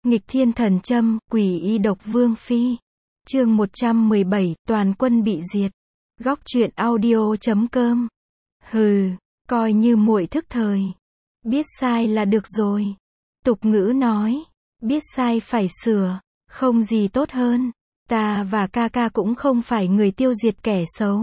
Nghịch thiên thần châm, quỷ y độc vương phi. Chương 117, toàn quân bị diệt. Góc truyện audio.com. Hừ, coi như muội thức thời. Biết sai là được rồi. Tục ngữ nói, biết sai phải sửa, không gì tốt hơn. Ta và ca ca cũng không phải người tiêu diệt kẻ xấu.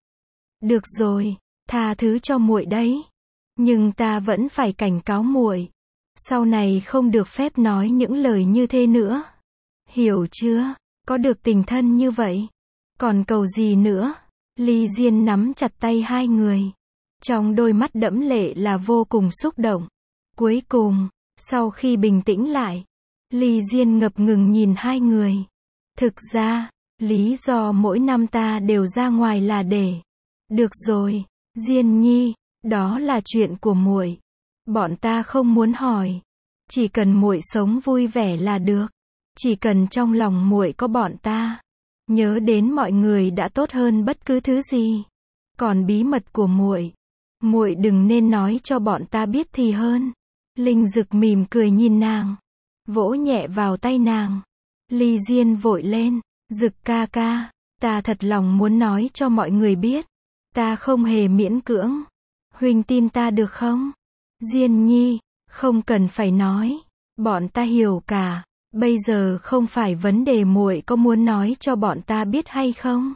Được rồi, tha thứ cho muội đấy. Nhưng ta vẫn phải cảnh cáo muội, sau này không được phép nói những lời như thế nữa. Hiểu chưa? Có được tình thân như vậy, còn cầu gì nữa? Ly Diên nắm chặt tay hai người. Trong đôi mắt đẫm lệ là vô cùng xúc động. Cuối cùng, sau khi bình tĩnh lại, Ly Diên ngập ngừng nhìn hai người. Thực ra, lý do mỗi năm ta đều ra ngoài là để... Được rồi, Diên Nhi, đó là chuyện của muội. Bọn ta không muốn hỏi. Chỉ cần muội sống vui vẻ là được. Chỉ cần trong lòng muội có bọn ta, nhớ đến mọi người đã tốt hơn bất cứ thứ gì. Còn bí mật của muội, muội đừng nên nói cho bọn ta biết thì hơn. Linh Dực mỉm cười nhìn nàng, vỗ nhẹ vào tay nàng. Ly Diên vội lên, Dực ca ca, ta thật lòng muốn nói cho mọi người biết. Ta không hề miễn cưỡng. Huynh tin ta được không? Diên Nhi, không cần phải nói. Bọn ta hiểu cả. Bây giờ không phải vấn đề muội có muốn nói cho bọn ta biết hay không,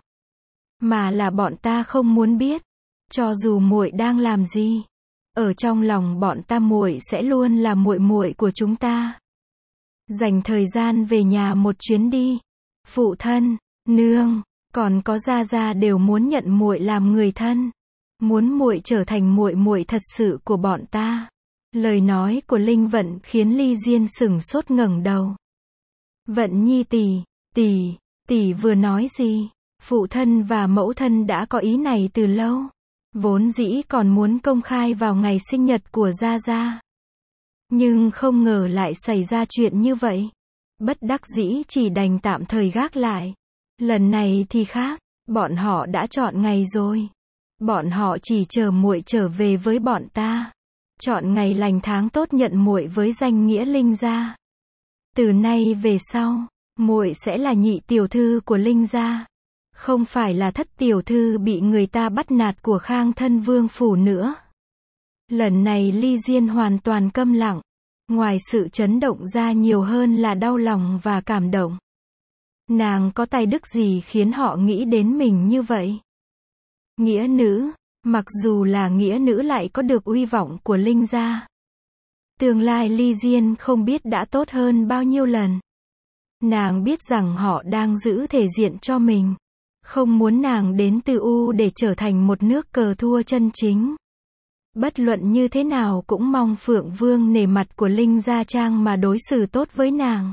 mà là bọn ta không muốn biết. Cho dù muội đang làm gì, ở trong lòng bọn ta muội sẽ luôn là muội muội của chúng ta. Dành thời gian về nhà một chuyến đi. Phụ thân, nương, còn có gia gia đều muốn nhận muội làm người thân. Muốn muội trở thành muội muội thật sự của bọn ta. Lời nói của Linh Vận khiến Ly Diên sửng sốt ngẩng đầu. Vận Nhi tỷ vừa nói gì? Phụ thân và mẫu thân đã có ý này từ lâu. Vốn dĩ còn muốn công khai vào ngày sinh nhật của Gia Gia. Nhưng không ngờ lại xảy ra chuyện như vậy. Bất đắc dĩ chỉ đành tạm thời gác lại. Lần này thì khác, bọn họ đã chọn ngày rồi. Bọn họ chỉ chờ muội trở về với bọn ta. Chọn ngày lành tháng tốt nhận muội với danh nghĩa Linh gia. Từ nay về sau, muội sẽ là nhị tiểu thư của Linh gia, không phải là thất tiểu thư bị người ta bắt nạt của Khang Thân Vương phủ nữa. Lần này Ly Diên hoàn toàn câm lặng, ngoài sự chấn động ra nhiều hơn là đau lòng và cảm động. Nàng có tài đức gì khiến họ nghĩ đến mình như vậy? Nghĩa nữ, mặc dù là nghĩa nữ lại có được uy vọng của Linh gia. Tương lai Ly Diên không biết đã tốt hơn bao nhiêu lần. Nàng biết rằng họ đang giữ thể diện cho mình. Không muốn nàng đến Từ U để trở thành một nước cờ thua chân chính. Bất luận như thế nào cũng mong Phượng Vương nể mặt của Linh Gia Trang mà đối xử tốt với nàng.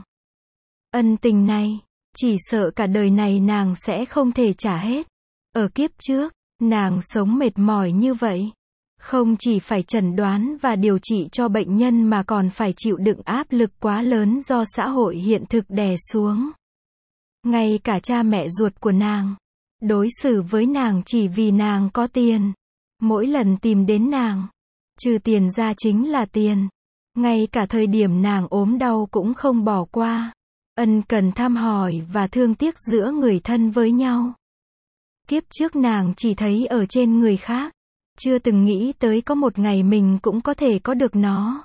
Ân tình này, chỉ sợ cả đời này nàng sẽ không thể trả hết. Ở kiếp trước, nàng sống mệt mỏi như vậy. Không chỉ phải chẩn đoán và điều trị cho bệnh nhân mà còn phải chịu đựng áp lực quá lớn do xã hội hiện thực đè xuống. Ngay cả cha mẹ ruột của nàng, đối xử với nàng chỉ vì nàng có tiền. Mỗi lần tìm đến nàng, trừ tiền ra chính là tiền. Ngay cả thời điểm nàng ốm đau cũng không bỏ qua. Ân cần thăm hỏi và thương tiếc giữa người thân với nhau. Kiếp trước nàng chỉ thấy ở trên người khác. Chưa từng nghĩ tới có một ngày mình cũng có thể có được nó.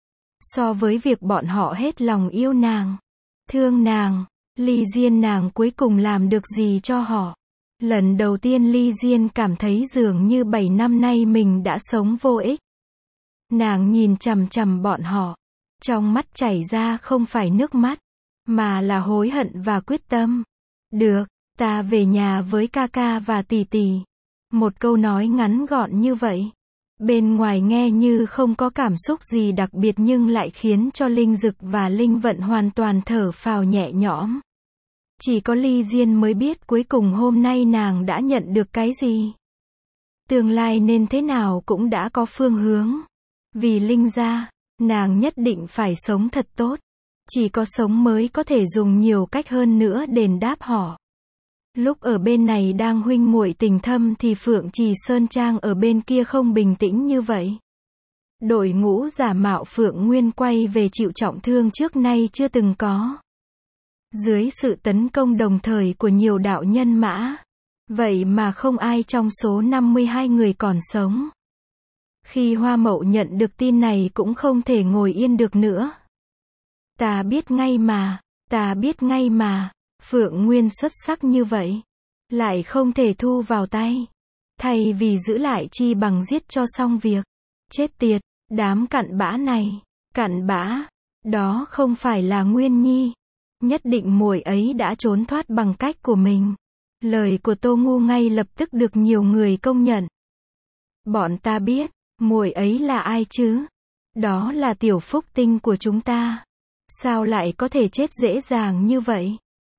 So với việc bọn họ hết lòng yêu nàng, thương nàng, Ly Diên nàng cuối cùng làm được gì cho họ? Lần đầu tiên Ly Diên cảm thấy dường như 7 năm nay mình đã sống vô ích. Nàng nhìn chằm chằm bọn họ, trong mắt chảy ra không phải nước mắt, mà là hối hận và quyết tâm. Được, ta về nhà với ca ca và tỷ tỷ. Một câu nói ngắn gọn như vậy, bên ngoài nghe như không có cảm xúc gì đặc biệt nhưng lại khiến cho Linh Dực và Linh Vận hoàn toàn thở phào nhẹ nhõm. Chỉ có Ly Diên mới biết cuối cùng hôm nay nàng đã nhận được cái gì. Tương lai nên thế nào cũng đã có phương hướng. Vì Linh gia, nàng nhất định phải sống thật tốt. Chỉ có sống mới có thể dùng nhiều cách hơn nữa đền đáp họ. Lúc ở bên này đang huynh muội tình thâm thì Phượng Trì Sơn Trang ở bên kia không bình tĩnh như vậy. Đội ngũ giả mạo Phượng Nguyên quay về chịu trọng thương trước nay chưa từng có. Dưới sự tấn công đồng thời của nhiều đạo nhân mã, vậy mà không ai trong số 52 người còn sống. Khi Hoa Mậu nhận được tin này cũng không thể ngồi yên được nữa. Ta biết ngay mà, Phượng Nguyên xuất sắc như vậy, lại không thể thu vào tay. Thay vì giữ lại chi bằng giết cho xong việc. Chết tiệt, đám cặn bã này, cặn bã, đó không phải là Nguyên Nhi. Nhất định muội ấy đã trốn thoát bằng cách của mình. Lời của Tô Ngu ngay lập tức được nhiều người công nhận. Bọn ta biết, muội ấy là ai chứ? Đó là Tiểu Phúc Tinh của chúng ta. Sao lại có thể chết dễ dàng như vậy?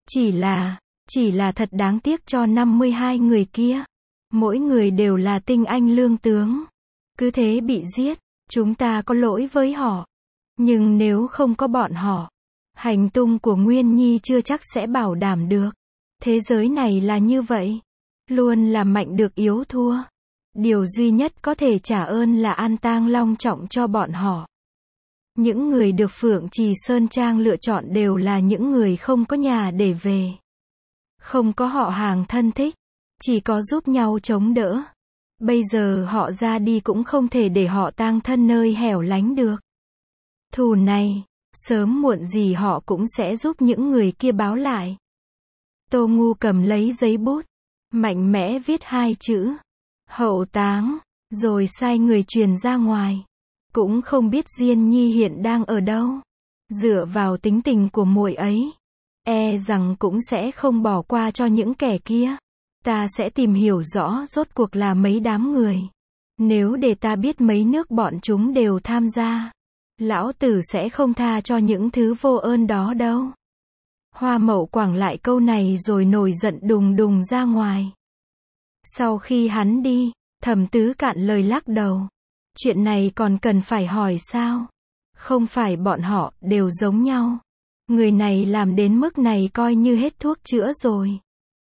Chỉ là thật đáng tiếc cho 52 người kia. Mỗi người đều là tinh anh lương tướng. Cứ thế bị giết, chúng ta có lỗi với họ. Nhưng nếu không có bọn họ, hành tung của Nguyên Nhi chưa chắc sẽ bảo đảm được. Thế giới này là như vậy. Luôn là mạnh được yếu thua. Điều duy nhất có thể trả ơn là an tang long trọng cho bọn họ. Những người được Phượng Trì Sơn Trang lựa chọn đều là những người không có nhà để về. Không có họ hàng thân thích. Chỉ có giúp nhau chống đỡ. Bây giờ họ ra đi cũng không thể để họ tang thân nơi hẻo lánh được. Thù này, sớm muộn gì họ cũng sẽ giúp những người kia báo lại. Tô Ngu cầm lấy giấy bút, mạnh mẽ viết 2 chữ. Hậu táng, rồi sai người truyền ra ngoài. Cũng không biết Diên Nhi hiện đang ở đâu. Dựa vào tính tình của muội ấy, e rằng cũng sẽ không bỏ qua cho những kẻ kia. Ta sẽ tìm hiểu rõ rốt cuộc là mấy đám người. Nếu để ta biết mấy nước bọn chúng đều tham gia, lão tử sẽ không tha cho những thứ vô ơn đó đâu. Hoa Mậu quẳng lại câu này rồi nổi giận đùng đùng ra ngoài. Sau khi hắn đi, Thẩm Tứ cạn lời lắc đầu. Chuyện này còn cần phải hỏi sao? Không phải bọn họ đều giống nhau. Người này làm đến mức này coi như hết thuốc chữa rồi.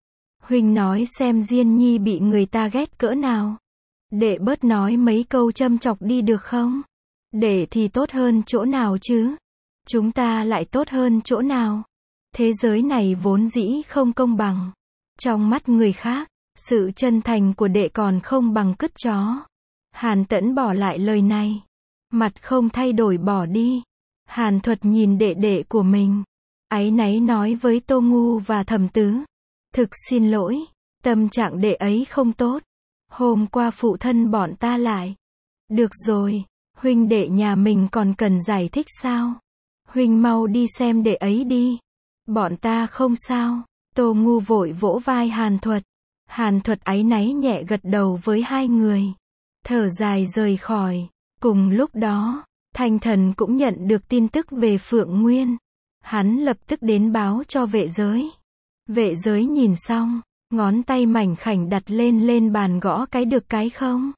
Huynh nói xem Diên Nhi bị người ta ghét cỡ nào. Đệ bớt nói mấy câu châm chọc đi được không? Đệ thì tốt hơn chỗ nào chứ? Chúng ta lại tốt hơn chỗ nào? Thế giới này vốn dĩ không công bằng. Trong mắt người khác, sự chân thành của đệ còn không bằng cứt chó. Hàn Tẫn bỏ lại lời này. Mặt không thay đổi bỏ đi. Hàn Thuật nhìn đệ đệ của mình. Áy náy nói với Tô Ngu và Thẩm Tứ. Thực xin lỗi, tâm trạng đệ ấy không tốt. Hôm qua phụ thân bọn ta lại. Được rồi, huynh đệ nhà mình còn cần giải thích sao? Huynh mau đi xem đệ ấy đi. Bọn ta không sao. Tô Ngu vội vỗ vai Hàn Thuật. Hàn Thuật áy náy nhẹ gật đầu với hai người. Thở dài rời khỏi. Cùng lúc đó, Thanh Thần cũng nhận được tin tức về Phượng Nguyên. Hắn lập tức đến báo cho vệ giới. Vệ giới nhìn xong, ngón tay mảnh khảnh đặt lên bàn gõ cái được cái không.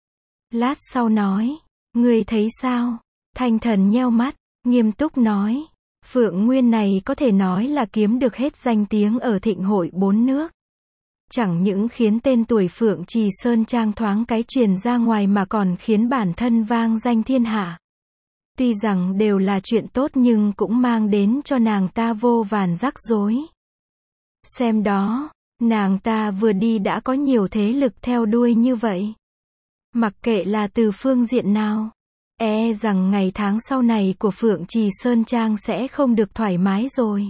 Lát sau nói, ngươi thấy sao? Thanh Thần nheo mắt, nghiêm túc nói, Phượng Nguyên này có thể nói là kiếm được hết danh tiếng ở thịnh hội 4 nước. Chẳng những khiến tên tuổi Phượng Trì Sơn Trang thoáng cái truyền ra ngoài mà còn khiến bản thân vang danh thiên hạ. Tuy rằng đều là chuyện tốt nhưng cũng mang đến cho nàng ta vô vàn rắc rối. Xem đó, nàng ta vừa đi đã có nhiều thế lực theo đuôi như vậy. Mặc kệ là từ phương diện nào, e rằng ngày tháng sau này của Phượng Trì Sơn Trang sẽ không được thoải mái rồi.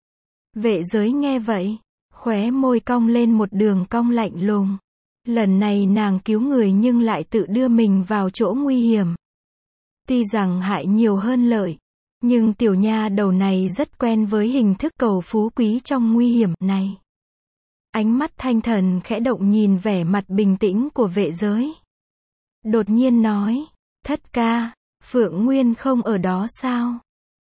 Vệ giới nghe vậy, khóe môi cong lên một đường cong lạnh lùng. Lần này nàng cứu người nhưng lại tự đưa mình vào chỗ nguy hiểm. Tuy rằng hại nhiều hơn lợi, nhưng tiểu nha đầu này rất quen với hình thức cầu phú quý trong nguy hiểm này. Ánh mắt Thanh Thần khẽ động nhìn vẻ mặt bình tĩnh của vệ giới. Đột nhiên nói, thất ca, Phượng Nguyên không ở đó sao?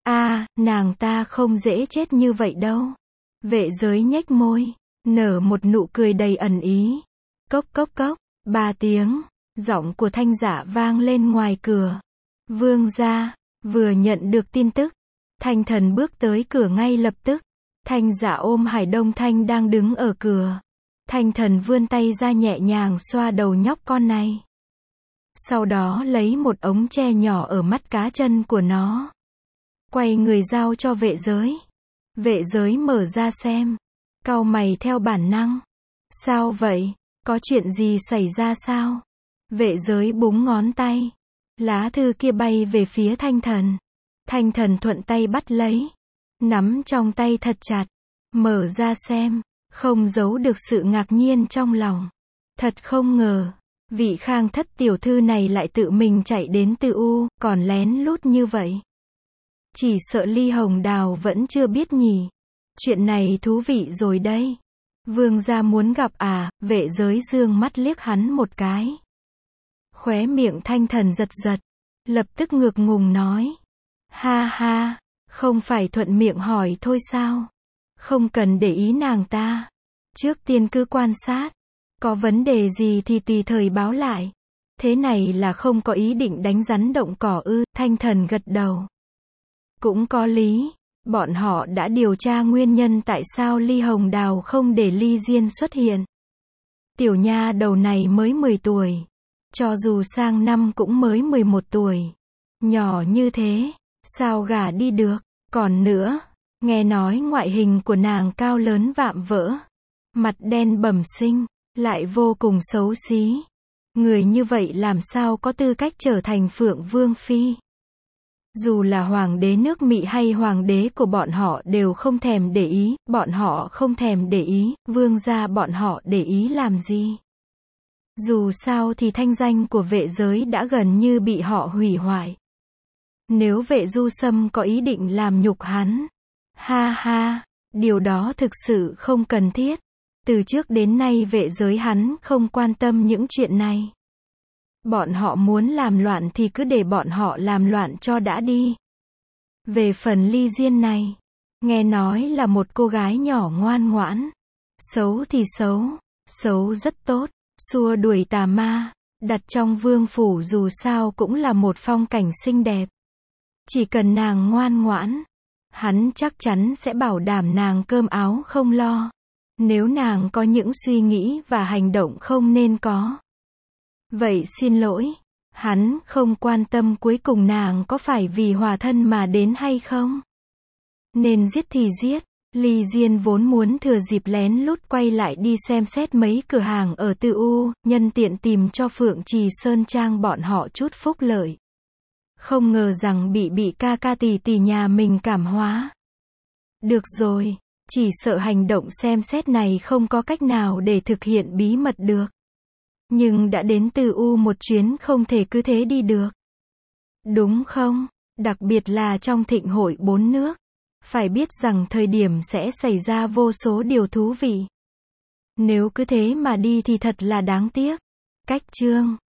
Nàng ta không dễ chết như vậy đâu. Vệ giới nhếch môi, nở một nụ cười đầy ẩn ý. Cốc cốc cốc, 3 tiếng, giọng của Thanh Dạ vang lên ngoài cửa. Vương gia, vừa nhận được tin tức, Thanh Thần bước tới cửa ngay lập tức. Thanh Dạ ôm Hải Đông Thanh đang đứng ở cửa. Thanh Thần vươn tay ra nhẹ nhàng xoa đầu nhóc con này. Sau đó lấy một ống tre nhỏ ở mắt cá chân của nó. Quay người giao cho vệ giới. Vệ giới mở ra xem. Cau mày theo bản năng. Sao vậy? Có chuyện gì xảy ra sao? Vệ giới búng ngón tay. Lá thư kia bay về phía Thanh Thần. Thanh Thần thuận tay bắt lấy. Nắm trong tay thật chặt. Mở ra xem. Không giấu được sự ngạc nhiên trong lòng. Thật không ngờ. Vị Khang thất tiểu thư này lại tự mình chạy đến Tư U, còn lén lút như vậy. Chỉ sợ Ly Hồng Đào vẫn chưa biết nhỉ. Chuyện này thú vị rồi đây. Vương gia muốn gặp à? Vệ giới dương mắt liếc hắn một cái. Khóe miệng Thanh Thần giật giật. Lập tức ngượng ngùng nói. Ha ha, không phải thuận miệng hỏi thôi sao? Không cần để ý nàng ta. Trước tiên cứ quan sát. Có vấn đề gì thì tùy thời báo lại. Thế này là không có ý định đánh rắn động cỏ ư? Thanh Thần gật đầu. Cũng có lý. Bọn họ đã điều tra nguyên nhân tại sao Ly Hồng Đào không để Ly Diên xuất hiện. Tiểu nha đầu này mới 10 tuổi. Cho dù sang năm cũng mới 11 tuổi. Nhỏ như thế, sao gả đi được? Còn nữa, nghe nói ngoại hình của nàng cao lớn vạm vỡ. Mặt đen bẩm sinh, lại vô cùng xấu xí. Người như vậy làm sao có tư cách trở thành Phượng Vương Phi? Dù là hoàng đế nước Mỹ hay hoàng đế của bọn họ đều không thèm để ý, bọn họ không thèm để ý, vương gia bọn họ để ý làm gì? Dù sao thì thanh danh của vệ giới đã gần như bị họ hủy hoại. Nếu vệ du sâm có ý định làm nhục hắn, ha ha, điều đó thực sự không cần thiết. Từ trước đến nay vệ giới hắn không quan tâm những chuyện này. Bọn họ muốn làm loạn thì cứ để bọn họ làm loạn cho đã đi. Về phần Ly Diên này, nghe nói là một cô gái nhỏ ngoan ngoãn. Xấu thì xấu, xấu rất tốt, xua đuổi tà ma, đặt trong vương phủ dù sao cũng là một phong cảnh xinh đẹp. Chỉ cần nàng ngoan ngoãn, hắn chắc chắn sẽ bảo đảm nàng cơm áo không lo. Nếu nàng có những suy nghĩ và hành động không nên có. Vậy xin lỗi, hắn không quan tâm cuối cùng nàng có phải vì hòa thân mà đến hay không. Nên giết thì giết. Ly Diên vốn muốn thừa dịp lén lút quay lại đi xem xét mấy cửa hàng ở Tư U, nhân tiện tìm cho Phượng Trì Sơn Trang bọn họ chút phúc lợi. Không ngờ rằng bị ca ca tỷ tỷ nhà mình cảm hóa. Được rồi, chỉ sợ hành động xem xét này không có cách nào để thực hiện bí mật được. Nhưng đã đến Tư U một chuyến không thể cứ thế đi được. Đúng không? Đặc biệt là trong thịnh hội 4 nước. Phải biết rằng thời điểm sẽ xảy ra vô số điều thú vị. Nếu cứ thế mà đi thì thật là đáng tiếc. Cách chương